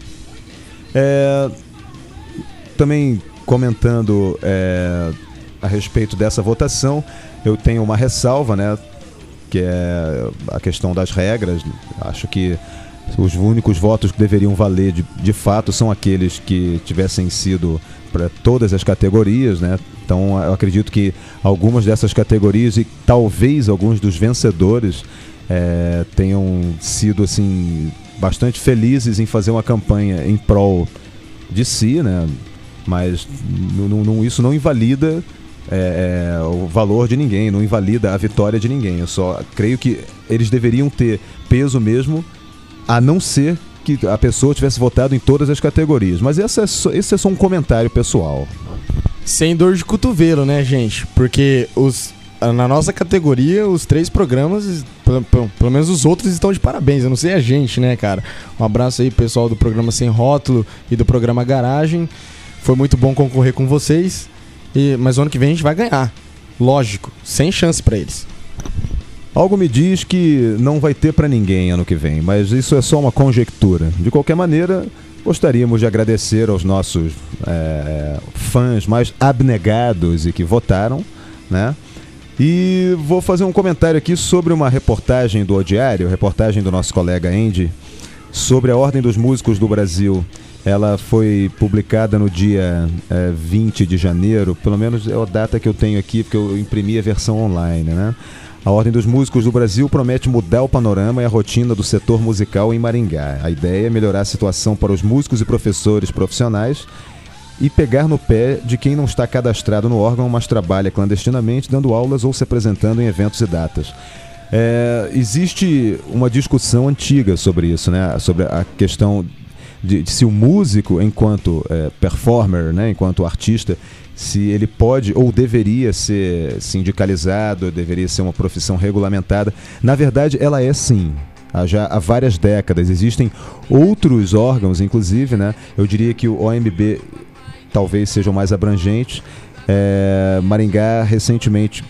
Também comentando a respeito dessa votação, eu tenho uma ressalva, né, que é a questão das regras. Acho que os únicos votos que deveriam valer de fato são aqueles que tivessem sido para todas as categorias, né? Então eu acredito que algumas dessas categorias e talvez alguns dos vencedores tenham sido assim bastante felizes em fazer uma campanha em prol de si, né? Mas isso não invalida o valor de ninguém, não invalida a vitória de ninguém. Eu só creio que eles deveriam ter peso mesmo, a não ser que a pessoa tivesse votado em todas as categorias. Mas esse é só um comentário pessoal. Sem dor de cotovelo, né, gente? Porque na nossa categoria, os 3 programas, pelo menos os outros, estão de parabéns. Eu não sei a gente, né, cara? Um abraço aí, pessoal do programa Sem Rótulo e do programa Garagem. Foi muito bom concorrer com vocês. Mas ano que vem a gente vai ganhar. Lógico, sem chance pra eles. Algo me diz que não vai ter pra ninguém ano que vem, mas isso é só uma conjectura. De qualquer maneira, gostaríamos de agradecer aos nossos fãs mais abnegados e que votaram, né? E vou fazer um comentário aqui sobre uma reportagem do O Diário, reportagem do nosso colega Andy, sobre a Ordem dos Músicos do Brasil. Ela foi publicada no dia 20 de janeiro, pelo menos é a data que eu tenho aqui, porque eu imprimi a versão online, né? A Ordem dos Músicos do Brasil promete mudar o panorama e a rotina do setor musical em Maringá. A ideia é melhorar a situação para os músicos e professores profissionais e pegar no pé de quem não está cadastrado no órgão, mas trabalha clandestinamente, dando aulas ou se apresentando em eventos e datas. Existe uma discussão antiga sobre isso, né? Sobre a questão de se o músico, enquanto performer, né? Enquanto artista, se ele pode ou deveria ser sindicalizado, deveria ser uma profissão regulamentada. Na verdade, ela é sim. Já há várias décadas. Existem outros órgãos, inclusive, né? Eu diria que o OMB talvez seja o mais abrangente. Maringá, recentemente,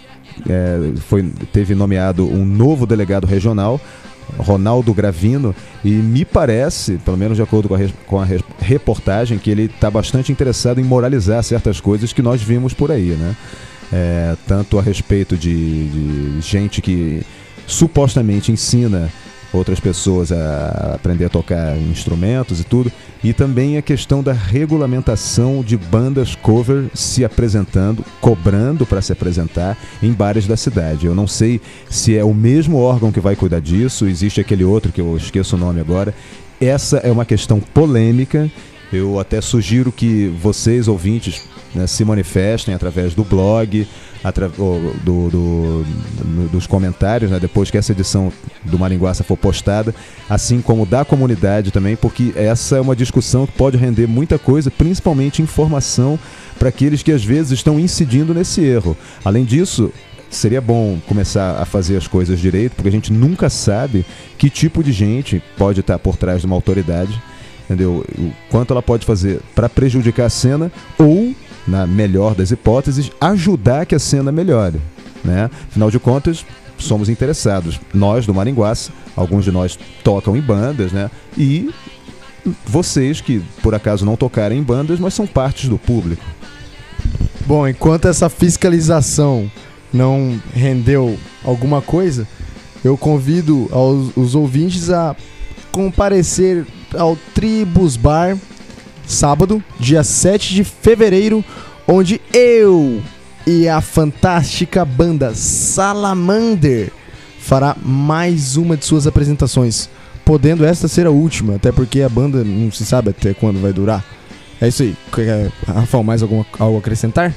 teve nomeado um novo delegado regional, Ronaldo Gravino, e me parece, pelo menos de acordo com a reportagem, que ele está bastante interessado em moralizar certas coisas que nós vimos por aí, né? Tanto a respeito de gente que supostamente ensina outras pessoas a aprender a tocar instrumentos e tudo, e também a questão da regulamentação de bandas cover se apresentando, cobrando para se apresentar em bares da cidade. Eu não sei se é o mesmo órgão que vai cuidar disso, existe aquele outro que eu esqueço o nome agora. Essa é uma questão polêmica. Eu até sugiro que vocês, ouvintes, né, se manifestem através do blog, dos comentários, né, depois que essa edição do Maringuaça for postada, assim como da comunidade também, porque essa é uma discussão que pode render muita coisa, principalmente informação para aqueles que às vezes estão incidindo nesse erro. Além disso, seria bom começar a fazer as coisas direito, porque a gente nunca sabe que tipo de gente pode estar por trás de uma autoridade, entendeu? O quanto ela pode fazer para prejudicar a cena ou, na melhor das hipóteses, ajudar que a cena melhore, né? Afinal de contas, somos interessados. Nós, do Maringuaça, alguns de nós tocam em bandas, né? E vocês que, por acaso, não tocarem em bandas, mas são partes do público. Bom, enquanto essa fiscalização não rendeu alguma coisa, eu convido os ouvintes a comparecer ao Tribus Bar, sábado, dia 7 de fevereiro, onde eu e a fantástica banda Salamander fará mais uma de suas apresentações, podendo esta ser a última, até porque a banda não se sabe até quando vai durar. É isso aí. Rafael, mais algo a acrescentar?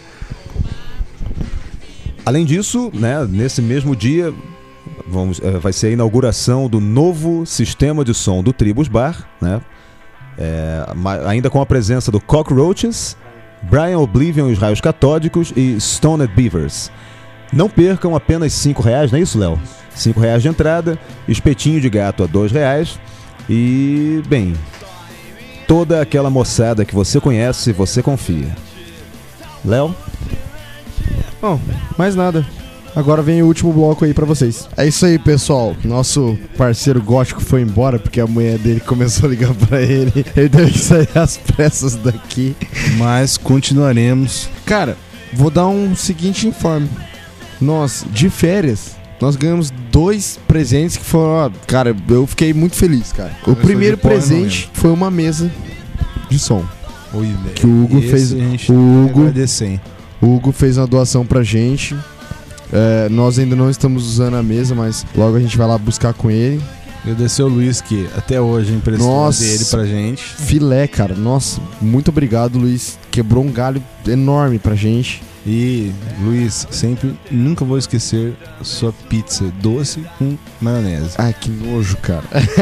Além disso, né, nesse mesmo dia vai ser a inauguração do novo sistema de som do Tribus Bar, né? Ainda com a presença do Cockroaches, Brian Oblivion e os Raios Catódicos e Stoned Beavers. Não percam, apenas R$5, não é isso, Léo? R$5 de entrada, espetinho de gato a R$2 e, bem, toda aquela moçada que você conhece e você confia. Léo? Bom, mais nada. Agora vem o último bloco aí pra vocês. É isso aí, pessoal. Nosso parceiro gótico foi embora porque a mulher dele começou a ligar pra ele. Ele teve que sair às pressas daqui. Mas continuaremos. Cara, vou dar um seguinte informe. Nós, de férias, nós ganhamos 2 presentes que foram... Cara, eu fiquei muito feliz, cara. O primeiro presente foi uma mesa de som. Que o Hugo fez. O Hugo fez uma doação pra gente. Nós ainda não estamos usando a mesa, mas logo a gente vai lá buscar com ele. Agradecer ao Luiz, que até hoje emprestou dele pra gente. Filé, cara. Nossa, muito obrigado, Luiz. Quebrou um galho enorme pra gente. E, Luiz, nunca vou esquecer sua pizza doce com maionese. Ai, que nojo, cara.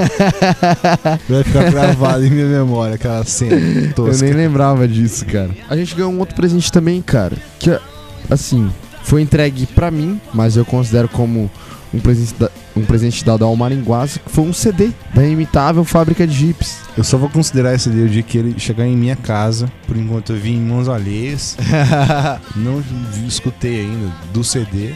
Vai ficar gravado em minha memória aquela cena tosca. Eu nem lembrava disso, cara. A gente ganhou um outro presente também, cara. Que, assim, foi entregue pra mim, mas eu considero como um presente dado ao Maringuaça, que foi um CD da Inimitável Fábrica de Jeeps. Eu só vou considerar esse CD o dia que ele chegar em minha casa. Por enquanto eu vim em mãos alheias. Não escutei ainda do CD.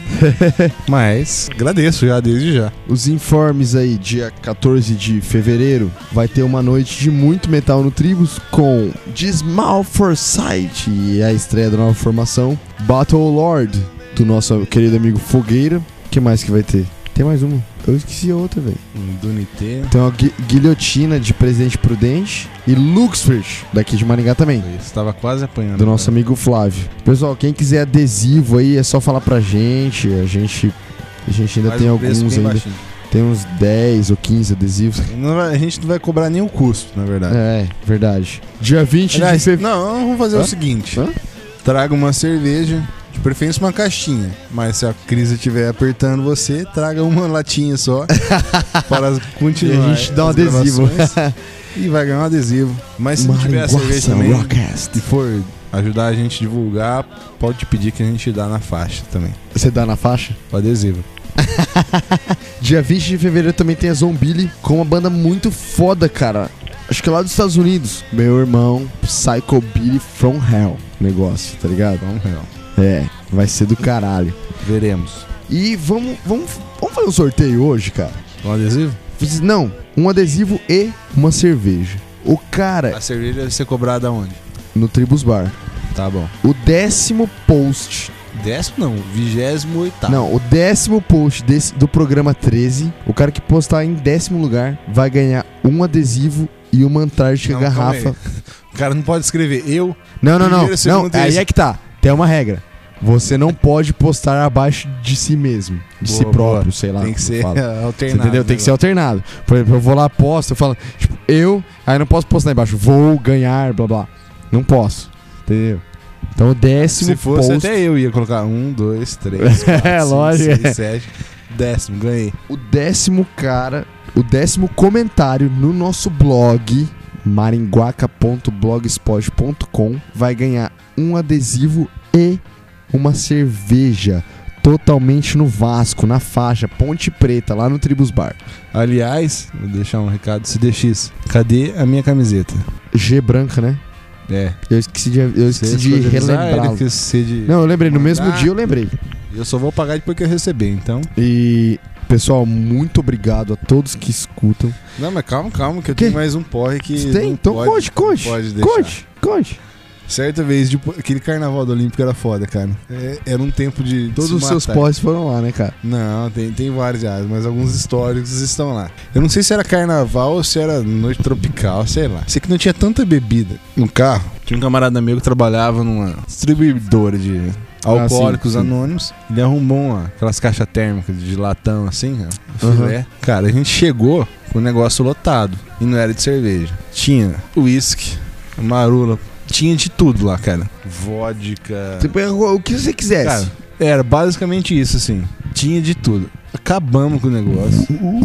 Mas agradeço já, desde já. Os informes aí, dia 14 de fevereiro, vai ter uma noite de muito metal no Tribus com Dismal Foresight e a estreia da nova formação Battle Lord, do nosso querido amigo Fogueira. O que mais que vai ter? Tem mais uma. Eu esqueci a outra, velho. Dunité. Tem uma guilhotina de Presidente Prudente e Luxford, daqui de Maringá também. Você tava quase apanhando. Do nosso amigo Flávio. Pessoal, quem quiser adesivo aí, é só falar pra gente. A gente ainda tem alguns ainda. Baixinho. Tem uns 10 ou 15 adesivos. A gente não vai cobrar nem o custo, na verdade. É, verdade. Dia 20 de fevereiro. Não, vamos fazer o seguinte. Traga uma cerveja. De preferência uma caixinha, mas se a crise estiver apertando você, traga uma latinha só para continuar. E a gente dá um adesivo. E vai ganhar um adesivo. Mas se não tiver a cerveja também e for ajudar a gente a divulgar, pode pedir que a gente dá na faixa também. Você dá na faixa? O adesivo. Dia 20 de fevereiro também tem a Zombie com uma banda muito foda, cara. Acho que é lá dos Estados Unidos. Meu irmão, Psycho Billy from Hell. Negócio, tá ligado? From Hell. Vai ser do caralho. Veremos. E vamos fazer um sorteio hoje, cara. Um adesivo? Não, um adesivo e uma cerveja. O cara... A cerveja deve ser cobrada aonde? No Tribus Bar. Tá bom. O 10º post... 10º não, 28º. Não, o 10º post do programa 13, o cara que postar em 10º lugar vai ganhar um adesivo e uma Antártica garrafa. O cara não pode escrever eu... Não, aí é que tá. Tem uma regra. Você não pode postar abaixo de si mesmo. De si próprio, sei lá. Tem que ser alternado. Você entendeu? Tem que ser alternado. Por exemplo, eu vou lá, posto, eu falo, tipo, aí não posso postar embaixo, vou ganhar, blá blá. Não posso. Entendeu? Então o 10º Se fosse post... até eu ia colocar 1, 2, 3, 4, 5, 6, 7. 10º, ganhei. O 10º cara, o 10º comentário no nosso blog maringuaca.blogspot.com vai ganhar um adesivo e uma cerveja totalmente no Vasco, na faixa Ponte Preta, lá no Tribus Bar. Aliás, vou deixar um recado, CDX, cadê a minha camiseta? G branca, né? É. Eu esqueci de relembrar. Não, eu lembrei, no mesmo dia eu lembrei. Eu só vou pagar depois que eu receber, então. E, pessoal, muito obrigado a todos que escutam. Não, mas calma, que eu tenho mais um porre que você tem? Então conte. Conte. Certa vez, aquele carnaval do Olímpico era foda, cara. Era um tempo de todos os seus porres foram lá, né, cara? Não, tem vários já, mas alguns históricos estão lá. Eu não sei se era carnaval ou se era noite tropical, sei lá. Sei que não tinha tanta bebida no carro. Tinha um camarada meu que trabalhava numa distribuidora de alcoólicos anônimos. Ele arrumou aquelas caixas térmicas de latão assim, filé. Cara, a gente chegou com o negócio lotado e não era de cerveja. Tinha uísque, marula Tinha de tudo lá, cara. Vodka. Você põe o que você quisesse. Cara, era basicamente isso, assim. Tinha de tudo. Acabamos com o negócio.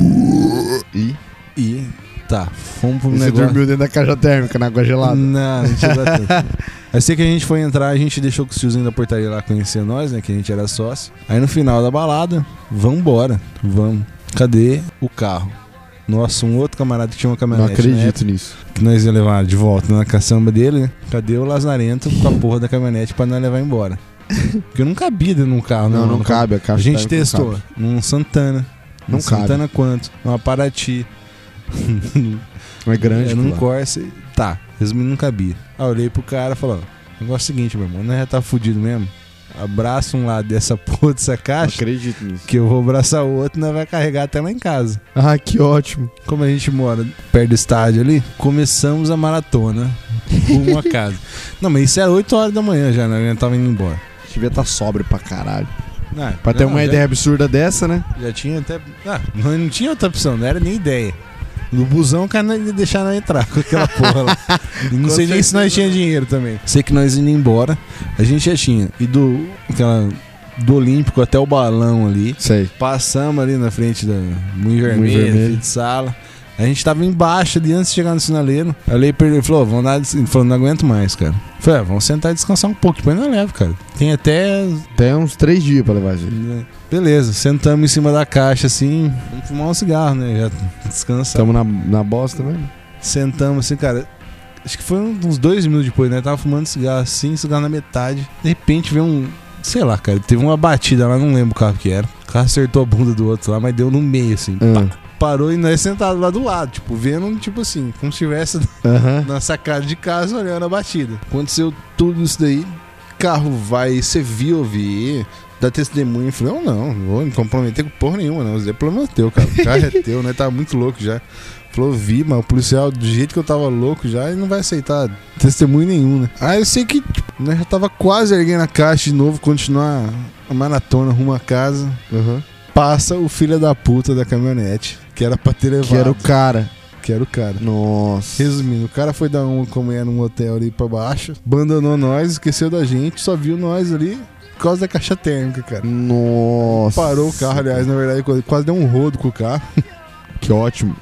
E tá, fomos pro Você negócio. dormiu dentro da caixa térmica na água gelada? Não chegou tanto. Aí sei que a gente foi entrar, a gente deixou que o tiozinho da portaria lá conhecia nós, né? Que a gente era sócio. Aí no final da balada, vambora, vamos. Cadê o carro? Nossa, um outro camarada que tinha uma Não caminhonete. acredito nisso. Que nós ia levar de volta na caçamba dele, né? Cadê o Lazarento com a porra da caminhonete pra nós levar embora? Porque não cabia dentro de um carro, Não cabe a caixa A gente térmica, não testou cabe. num Santana. Não num cabe. Santana quanto? Numa Paraty. É grande, num pô. Corsa. Tá, resumindo, não cabia. Aí eu olhei pro cara e falei, ó, negócio é o seguinte, meu irmão, nós já tá fudido mesmo. Abraça um lado dessa porra dessa Não caixa, acredito nisso. que eu vou abraçar o outro e nós vai carregar até lá em casa. Ah, que ótimo. Como a gente mora perto do estádio ali, começamos a maratona rumo a casa. Não, mas isso era 8 horas da manhã já, né? A gente tava indo embora. Devia estar sóbrio pra caralho. Ah, Pra ter não, uma já- ideia absurda dessa, né? Já tinha até. Ah, não tinha outra opção, não era nem ideia. No busão o cara não ia deixar nós entrar com aquela porra lá. E não sei nem se nós tinha dinheiro também. Sei que nós indo embora, a gente já tinha. E do Olímpico até o balão ali. Sei. Passamos ali na frente da Moinho Vermelho. Vermelho, de sala. A gente tava embaixo ali antes de chegar no sinaleiro. Aí eu olhei pra ele e falou, vamos dar. Ele falou, não aguento mais, cara. Eu falei, vamos sentar e descansar um pouco. Depois não leva, cara. Tem até. Até uns 3 dias pra levar isso. Beleza, sentamos em cima da caixa assim. Vamos fumar um cigarro, né? Já descansar. Estamos na bosta mesmo. Sentamos assim, cara. Acho que foi uns 2 minutos depois, né? Tava fumando cigarro assim, cigarro na metade. De repente veio um. Sei lá, cara. Teve uma batida lá, não lembro o carro que era. O carro acertou a bunda do outro lá, mas deu no meio, assim. Pá. Parou e nós sentados lá do lado, tipo, vendo, tipo assim, como se estivesse Aham. na sacada de casa olhando a batida. Aconteceu tudo isso daí. Carro vai, você viu, eu vi. Dá testemunho. Eu falei, não vou me comprometer com porra nenhuma, não. Isso é problema teu, cara. O carro é teu, né? Tava muito louco já. Falou, vi, mas o policial, do jeito que eu tava louco já, ele não vai aceitar testemunho nenhum, né? Aí eu sei que, tipo, nós já tava quase erguendo a caixa de novo, continuar a maratona rumo a casa. Aham. Passa o filho da puta da caminhonete, que era pra ter levado. Que era o cara. Que era o cara. Nossa. Resumindo, o cara foi dar uma como era num hotel ali pra baixo, abandonou nós, esqueceu da gente, só viu nós ali por causa da caixa térmica, cara. Nossa. Parou o carro, aliás, na verdade, quase deu um rodo com o carro. Que ótimo.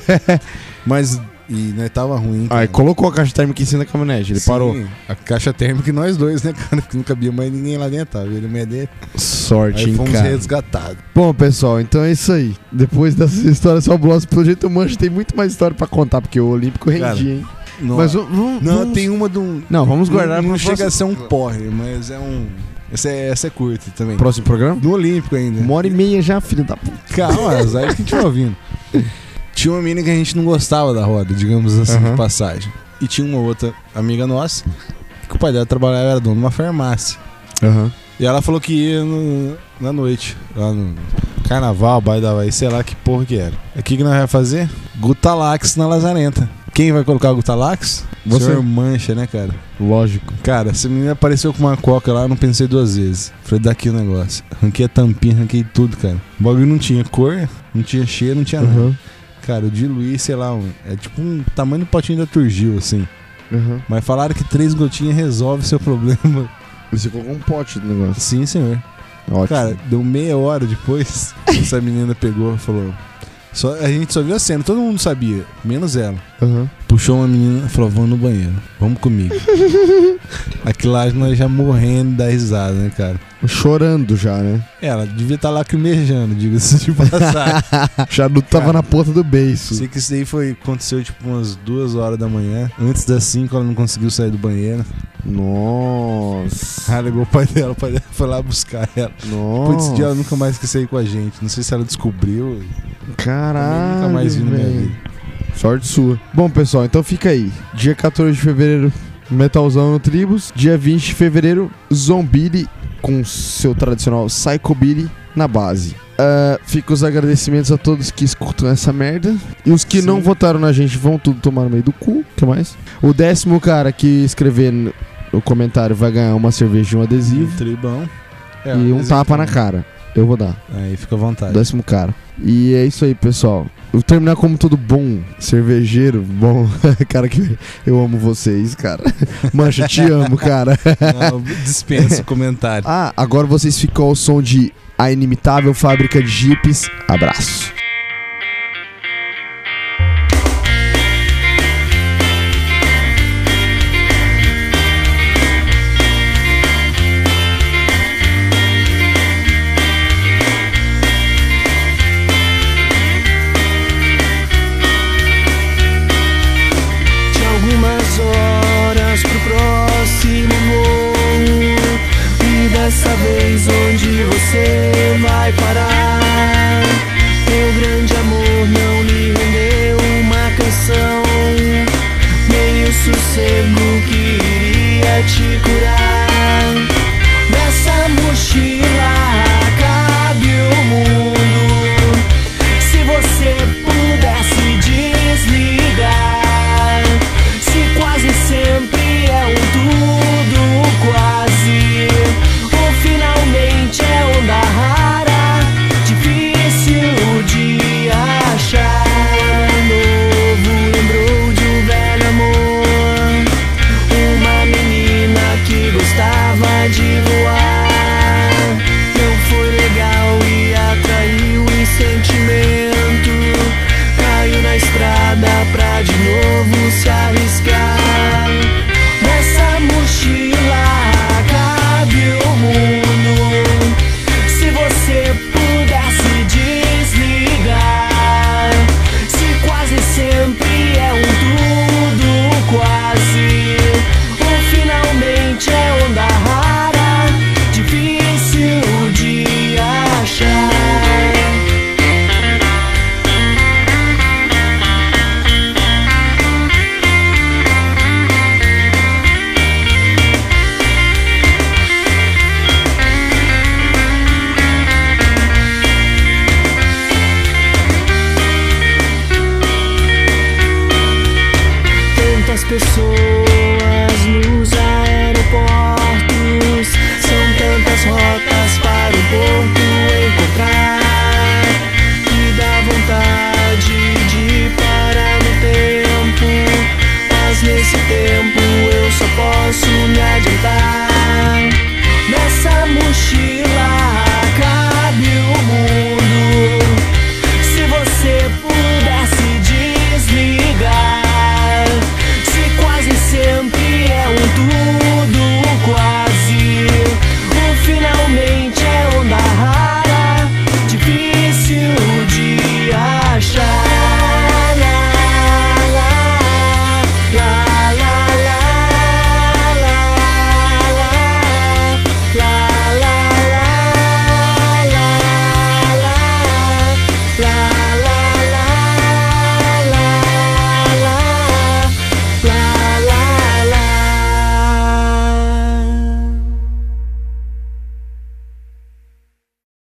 Mas, e nós tava ruim. cara. Aí colocou a caixa térmica em cima da caminhonete. Ele Sim, parou. A caixa térmica e nós dois, né, cara? Porque não cabia mais ninguém lá dentro, tava ele e minha dele. Sorte, Aí hein, fomos cara. resgatados. Bom, pessoal, então é isso aí. Depois dessas histórias fabulosas, pelo jeito o Mancho tem muito mais história pra contar, porque o Olímpico rendia, Cara, hein? Nossa. Mas vamos... Não, tem uma de um. Não, vamos guardar Não pro chega a próximo- ser um porre, mas é um. Essa é curta também. Próximo programa? No Olímpico ainda. 1h30 já, filho da puta. Calma, aí que a gente vai ouvindo. Tinha uma menina que a gente não gostava da roda, digamos assim, Aham. de passagem. E tinha uma outra amiga nossa, que o pai dela trabalhava, era dono de uma farmácia. Aham. E ela falou que ia na noite, lá no carnaval, baile da Havaí, sei lá que porra que era. O que nós vamos fazer? Gutalax na Lazarenta. Quem vai colocar o Gutalax? Você. Senhor Mancha, né, cara? Lógico. Cara, essa menina apareceu com uma coca lá, eu não pensei 2 vezes. Falei, daqui o negócio. Ranquei a tampinha, ranquei tudo, cara. O bagulho não tinha cor, não tinha cheiro, não tinha nada. Aham. Cara, eu diluí, sei lá, é tipo um tamanho do potinho da Turgil, assim. Aham. Mas falaram que 3 gotinhas resolve seu problema. Você colocou um pote no negócio. Sim, senhor. Ótimo. Cara, deu meia hora depois, essa menina pegou e falou... a gente só viu a cena, todo mundo sabia, menos ela. Aham. Puxou uma menina e falou, vamos no banheiro, vamos comigo. Aquilo lá nós já morrendo da risada, né, cara? Chorando já, né? Ela devia estar lacrimejando, diga-se de passagem. O charuto tava Cara, na ponta do beiço. Sei que isso daí aconteceu tipo umas 2 horas da manhã. Antes das 5 ela não conseguiu sair do banheiro. Nossa. Ela ligou o pai dela foi lá buscar ela. Depois desse dia ela nunca mais quis sair com a gente. Não sei se ela descobriu. Caralho, Nunca mais vi na minha velho. vida. Sorte sua. Bom, pessoal, então fica aí. Dia 14 de fevereiro, Metalzão no Tribus. Dia 20 de fevereiro, Zombie com seu tradicional Psychobilly na base. Fica os agradecimentos a todos que escutam essa merda. E os que Sim. não votaram na gente vão tudo tomar no meio do cu. O que mais? O 10º cara que escrever no comentário vai ganhar uma cerveja e um adesivo. Tribão. E um tapa na cara. Eu vou dar. Aí fica à vontade. 10º cara. E é isso aí, pessoal. Eu vou terminar como todo bom cervejeiro. Bom, cara, que eu amo vocês, cara. Mancha, te amo, cara. Não, dispensa o comentário. Agora vocês ficam ao som de A Inimitável Fábrica de Jipes. Abraço.